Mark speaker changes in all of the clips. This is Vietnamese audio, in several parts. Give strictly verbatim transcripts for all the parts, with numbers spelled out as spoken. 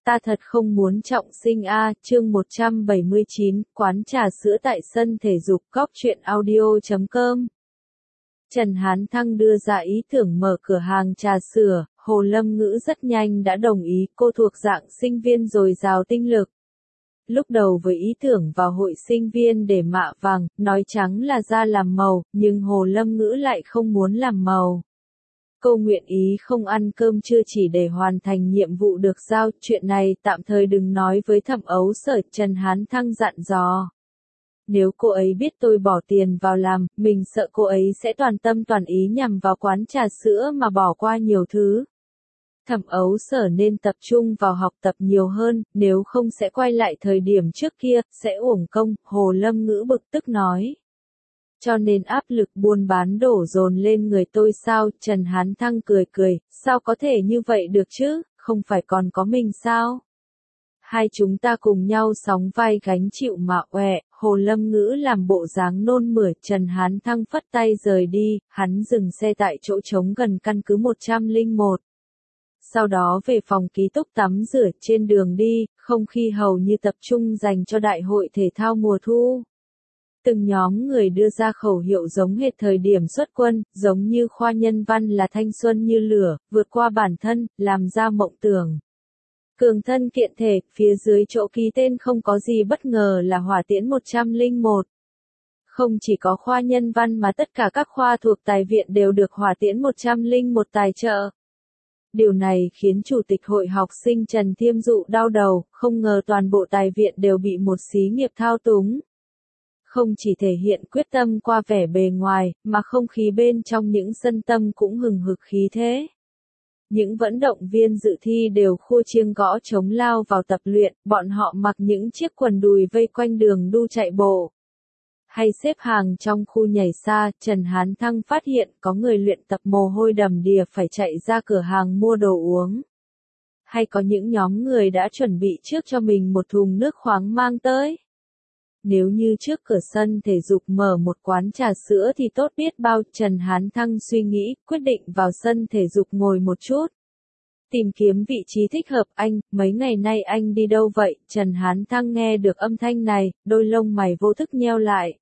Speaker 1: Ta thật không muốn trọng sinh a, chương một trăm bảy mươi chín, quán trà sữa tại sân thể dục Cóc Truyện Audio chấm com. Trần Hán Thăng đưa ra ý tưởng mở cửa hàng trà sữa, Hồ Lâm Ngữ rất nhanh đã đồng ý, cô thuộc dạng sinh viên dồi dào tinh lực. Lúc đầu với ý tưởng vào hội sinh viên để mạ vàng, nói trắng là ra làm màu, nhưng Hồ Lâm Ngữ lại không muốn làm màu. Cô nguyện ý không ăn cơm trưa chỉ để hoàn thành nhiệm vụ được giao, chuyện này tạm thời đừng nói với Thẩm Ấu Sở, Trần Hán Thăng dặn dò. Nếu cô ấy biết tôi bỏ tiền vào làm, mình sợ cô ấy sẽ toàn tâm toàn ý nhằm vào quán trà sữa mà bỏ qua nhiều thứ. Thẩm Ấu Sở nên tập trung vào học tập nhiều hơn, nếu không sẽ quay lại thời điểm trước kia, sẽ uổng công, Hồ Lâm Ngữ bực tức nói. Cho nên áp lực buôn bán đổ dồn lên người tôi sao? Trần Hán Thăng cười cười, sao có thể như vậy được chứ, không phải còn có mình sao? Hai chúng ta cùng nhau sóng vai gánh chịu mà oẹ, Hồ Lâm Ngữ làm bộ dáng nôn mửa, Trần Hán Thăng phất tay rời đi, hắn dừng xe tại chỗ trống gần căn cứ một trăm lẻ một. Sau đó về phòng ký túc tắm rửa, trên đường đi, không khí hầu như tập trung dành cho đại hội thể thao mùa thu. Từng nhóm người đưa ra khẩu hiệu giống hệt thời điểm xuất quân, giống như khoa nhân văn là thanh xuân như lửa, vượt qua bản thân, làm ra mộng tưởng. Cường thân kiện thể, phía dưới chỗ ký tên không có gì bất ngờ là hỏa tiễn một trăm lẻ một. Không chỉ có khoa nhân văn mà tất cả các khoa thuộc tài viện đều được hỏa tiễn một trăm lẻ một tài trợ. Điều này khiến Chủ tịch Hội học sinh Trần Thiêm Dụ đau đầu, không ngờ toàn bộ tài viện đều bị một xí nghiệp thao túng. Không chỉ thể hiện quyết tâm qua vẻ bề ngoài, mà không khí bên trong những sân tâm cũng hừng hực khí thế. Những vận động viên dự thi đều khua chiêng gõ trống lao vào tập luyện, bọn họ mặc những chiếc quần đùi vây quanh đường đu chạy bộ. Hay xếp hàng trong khu nhảy xa, Trần Hán Thăng phát hiện có người luyện tập mồ hôi đầm đìa phải chạy ra cửa hàng mua đồ uống. Hay có những nhóm người đã chuẩn bị trước cho mình một thùng nước khoáng mang tới. Nếu như trước cửa sân thể dục mở một quán trà sữa thì tốt biết bao, Trần Hán Thăng suy nghĩ, quyết định vào sân thể dục ngồi một chút. Tìm kiếm vị trí thích hợp. Anh, mấy ngày nay anh đi đâu vậy? Trần Hán Thăng nghe được âm thanh này, đôi lông mày vô thức nheo lại.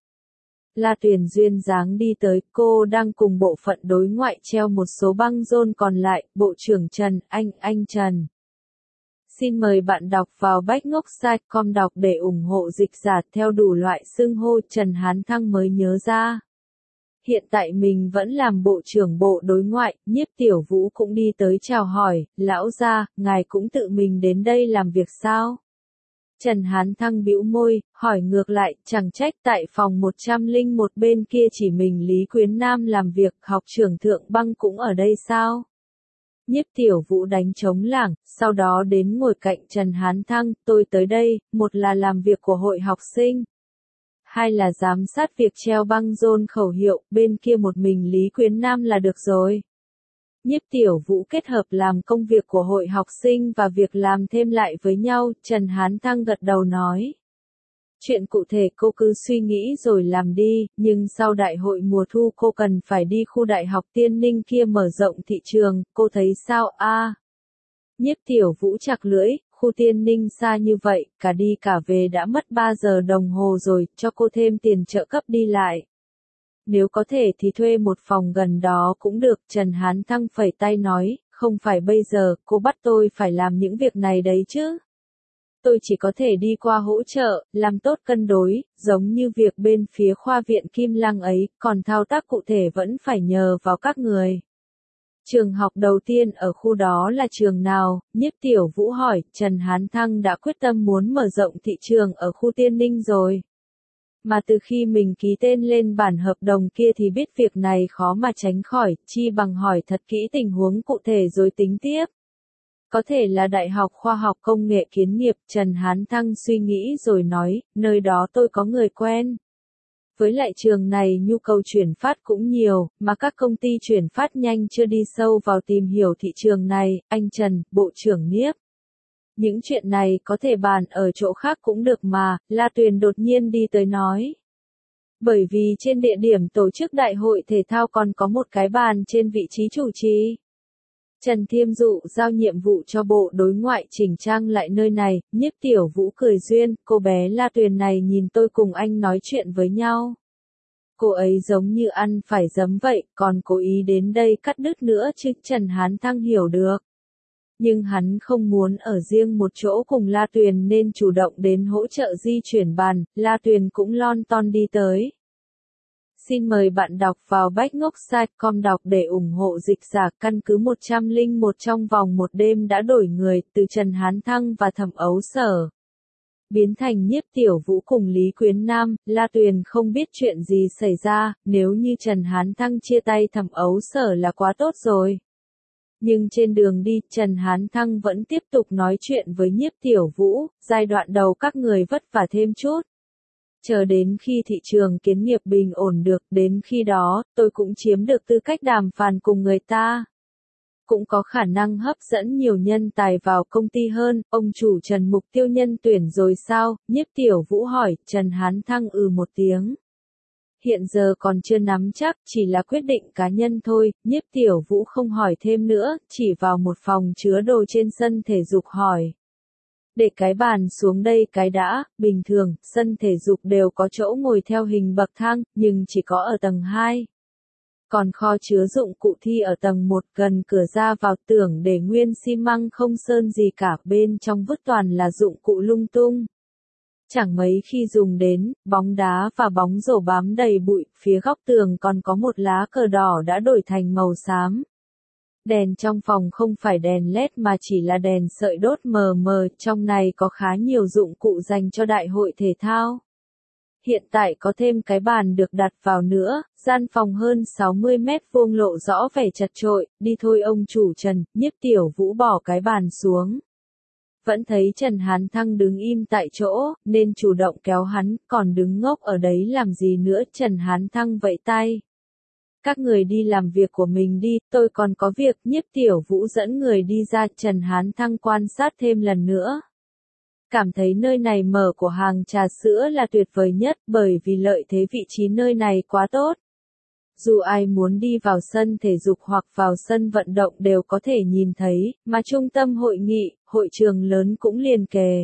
Speaker 1: La Tuyền duyên dáng đi tới, cô đang cùng bộ phận đối ngoại treo một số băng rôn còn lại, Bộ trưởng Trần, anh, anh Trần. Xin mời bạn đọc vào backnochtsite chấm com đọc để ủng hộ dịch giả theo đủ loại xưng hô. Trần Hán Thăng mới nhớ ra. Hiện tại mình vẫn làm Bộ trưởng Bộ Đối ngoại, Nhiếp Tiểu Vũ cũng đi tới chào hỏi, lão gia, ngài cũng tự mình đến đây làm việc sao? Trần Hán Thăng bĩu môi, hỏi ngược lại, chẳng trách tại phòng một trăm lẻ một bên kia chỉ mình Lý Quyến Nam làm việc, học trưởng Thượng Băng cũng ở đây sao? Nhiếp Tiểu Vũ đánh trống lảng, sau đó đến ngồi cạnh Trần Hán Thăng, tôi tới đây, một là làm việc của hội học sinh. Hai là giám sát việc treo băng rôn khẩu hiệu, bên kia một mình Lý Quyến Nam là được rồi. Nhiếp Tiểu Vũ kết hợp làm công việc của hội học sinh và việc làm thêm lại với nhau, Trần Hán Thăng gật đầu nói. Chuyện cụ thể cô cứ suy nghĩ rồi làm đi, nhưng sau đại hội mùa thu cô cần phải đi khu đại học Tiên Ninh kia mở rộng thị trường, cô thấy sao a? À, Nhiếp Tiểu Vũ chặt lưỡi, khu Tiên Ninh xa như vậy, cả đi cả về đã mất ba giờ đồng hồ rồi, cho cô thêm tiền trợ cấp đi lại. Nếu có thể thì thuê một phòng gần đó cũng được, Trần Hán Thăng phẩy tay nói, không phải bây giờ, cô bắt tôi phải làm những việc này đấy chứ. Tôi chỉ có thể đi qua hỗ trợ, làm tốt cân đối, giống như việc bên phía khoa viện Kim Lăng ấy, còn thao tác cụ thể vẫn phải nhờ vào các người. Trường học đầu tiên ở khu đó là trường nào? Nhiếp Tiểu Vũ hỏi, Trần Hán Thăng đã quyết tâm muốn mở rộng thị trường ở khu Tiên Ninh rồi. Mà từ khi mình ký tên lên bản hợp đồng kia thì biết việc này khó mà tránh khỏi, chi bằng hỏi thật kỹ tình huống cụ thể rồi tính tiếp. Có thể là Đại học Khoa học Công nghệ Kiến nghiệp, Trần Hán Thăng suy nghĩ rồi nói, nơi đó tôi có người quen. Với lại trường này nhu cầu chuyển phát cũng nhiều, mà các công ty chuyển phát nhanh chưa đi sâu vào tìm hiểu thị trường này, anh Trần, Bộ trưởng Nhiếp. Những chuyện này có thể bàn ở chỗ khác cũng được mà, La Tuyền đột nhiên đi tới nói. Bởi vì trên địa điểm tổ chức đại hội thể thao còn có một cái bàn trên vị trí chủ trì. Trần Thiêm Dụ giao nhiệm vụ cho bộ đối ngoại chỉnh trang lại nơi này, Nhiếp Tiểu Vũ cười duyên, cô bé La Tuyền này nhìn tôi cùng anh nói chuyện với nhau. Cô ấy giống như ăn phải giấm vậy, còn cố ý đến đây cắt đứt nữa chứ. Trần Hán Thăng hiểu được. Nhưng hắn không muốn ở riêng một chỗ cùng La Tuyền nên chủ động đến hỗ trợ di chuyển bàn, La Tuyền cũng lon ton đi tới. Xin mời bạn đọc vào bách ngốc site chấm com đọc để ủng hộ dịch giả. Căn cứ một trăm lẻ một trong vòng một đêm đã đổi người, từ Trần Hán Thăng và Thẩm Ấu Sở biến thành Nhiếp Tiểu Vũ cùng Lý Quyến Nam. La Tuyền không biết chuyện gì xảy ra, nếu như Trần Hán Thăng chia tay Thẩm Ấu Sở là quá tốt rồi. Nhưng trên đường đi, Trần Hán Thăng vẫn tiếp tục nói chuyện với Nhiếp Tiểu Vũ, giai đoạn đầu các người vất vả thêm chút. Chờ đến khi thị trường kiến nghiệp bình ổn được, đến khi đó, tôi cũng chiếm được tư cách đàm phán cùng người ta. Cũng có khả năng hấp dẫn nhiều nhân tài vào công ty hơn. Ông chủ Trần mục tiêu nhân tuyển rồi sao? Nhiếp Tiểu Vũ hỏi. Trần Hán Thăng ừ một tiếng. Hiện giờ còn chưa nắm chắc, chỉ là quyết định cá nhân thôi. Nhiếp Tiểu Vũ không hỏi thêm nữa, chỉ vào một phòng chứa đồ trên sân thể dục hỏi. Để cái bàn xuống đây cái đã. Bình thường, sân thể dục đều có chỗ ngồi theo hình bậc thang, nhưng chỉ có ở tầng hai. Còn kho chứa dụng cụ thi ở tầng một, gần cửa ra vào, tưởng để nguyên xi măng không sơn gì cả, bên trong vứt toàn là dụng cụ lung tung. Chẳng mấy khi dùng đến, bóng đá và bóng rổ bám đầy bụi, phía góc tường còn có một lá cờ đỏ đã đổi thành màu xám. Đèn trong phòng không phải đèn led mà chỉ là đèn sợi đốt mờ mờ, trong này có khá nhiều dụng cụ dành cho đại hội thể thao. Hiện tại có thêm cái bàn được đặt vào nữa, gian phòng hơn sáu mươi mét vuông lộ rõ vẻ chật chội. Đi thôi ông chủ Trần. Nhiếp Tiểu Vũ bỏ cái bàn xuống. Vẫn thấy Trần Hán Thăng đứng im tại chỗ, nên chủ động kéo hắn, còn đứng ngốc ở đấy làm gì nữa. Trần Hán Thăng vẫy tay. Các người đi làm việc của mình đi, tôi còn có việc. Nhiếp Tiểu Vũ dẫn người đi ra. Trần Hán Thăng quan sát thêm lần nữa. Cảm thấy nơi này mở của hàng trà sữa là tuyệt vời nhất, bởi vì lợi thế vị trí nơi này quá tốt. Dù ai muốn đi vào sân thể dục hoặc vào sân vận động đều có thể nhìn thấy, mà trung tâm hội nghị, hội trường lớn cũng liền kề.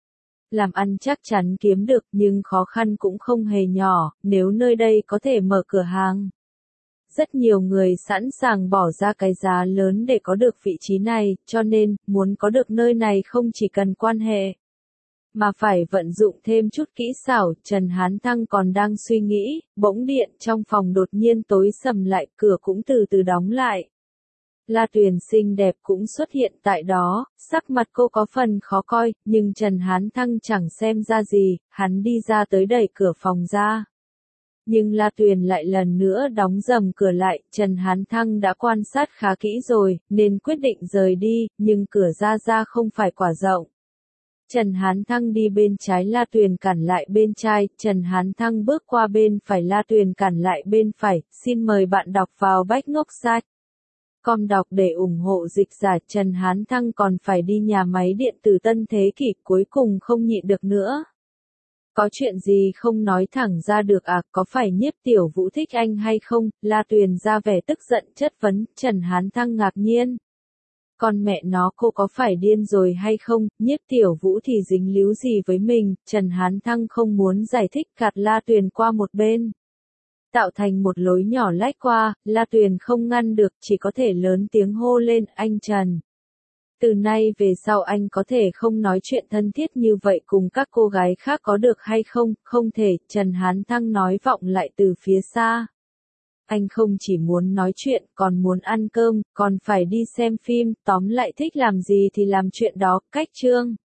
Speaker 1: Làm ăn chắc chắn kiếm được, nhưng khó khăn cũng không hề nhỏ, nếu nơi đây có thể mở cửa hàng. Rất nhiều người sẵn sàng bỏ ra cái giá lớn để có được vị trí này, cho nên, muốn có được nơi này không chỉ cần quan hệ, mà phải vận dụng thêm chút kỹ xảo. Trần Hán Thăng còn đang suy nghĩ, bỗng điện trong phòng đột nhiên tối sầm lại, cửa cũng từ từ đóng lại. La Tuyền xinh đẹp cũng xuất hiện tại đó, sắc mặt cô có phần khó coi, nhưng Trần Hán Thăng chẳng xem ra gì, hắn đi ra tới đẩy cửa phòng ra. Nhưng La Tuyền lại lần nữa đóng rầm cửa lại. Trần Hán Thăng đã quan sát khá kỹ rồi, nên quyết định rời đi, nhưng cửa ra ra không phải quả rộng. Trần Hán Thăng đi bên trái, La Tuyền cản lại bên trái. Trần Hán Thăng bước qua bên phải, La Tuyền cản lại bên phải. Xin mời bạn đọc vào bách ngốc site chấm com đọc để ủng hộ dịch giả. Trần Hán Thăng còn phải đi nhà máy điện tử Tân Thế Kỷ, cuối cùng không nhịn được nữa. Có chuyện gì không nói thẳng ra được à, có phải Nhiếp Tiểu Vũ thích anh hay không? La Tuyền ra vẻ tức giận chất vấn. Trần Hán Thăng ngạc nhiên. Con mẹ nó, cô có phải điên rồi hay không? Nhiếp Tiểu Vũ thì dính líu gì với mình? Trần Hán Thăng không muốn giải thích, gạt La Tuyền qua một bên. Tạo thành một lối nhỏ lách qua, La Tuyền không ngăn được, chỉ có thể lớn tiếng hô lên. Anh Trần, từ nay về sau anh có thể không nói chuyện thân thiết như vậy cùng các cô gái khác có được hay không? Không thể. Trần Hán Thăng nói vọng lại từ phía xa. Anh không chỉ muốn nói chuyện, còn muốn ăn cơm, còn phải đi xem phim, tóm lại thích làm gì thì làm chuyện đó. Cách chương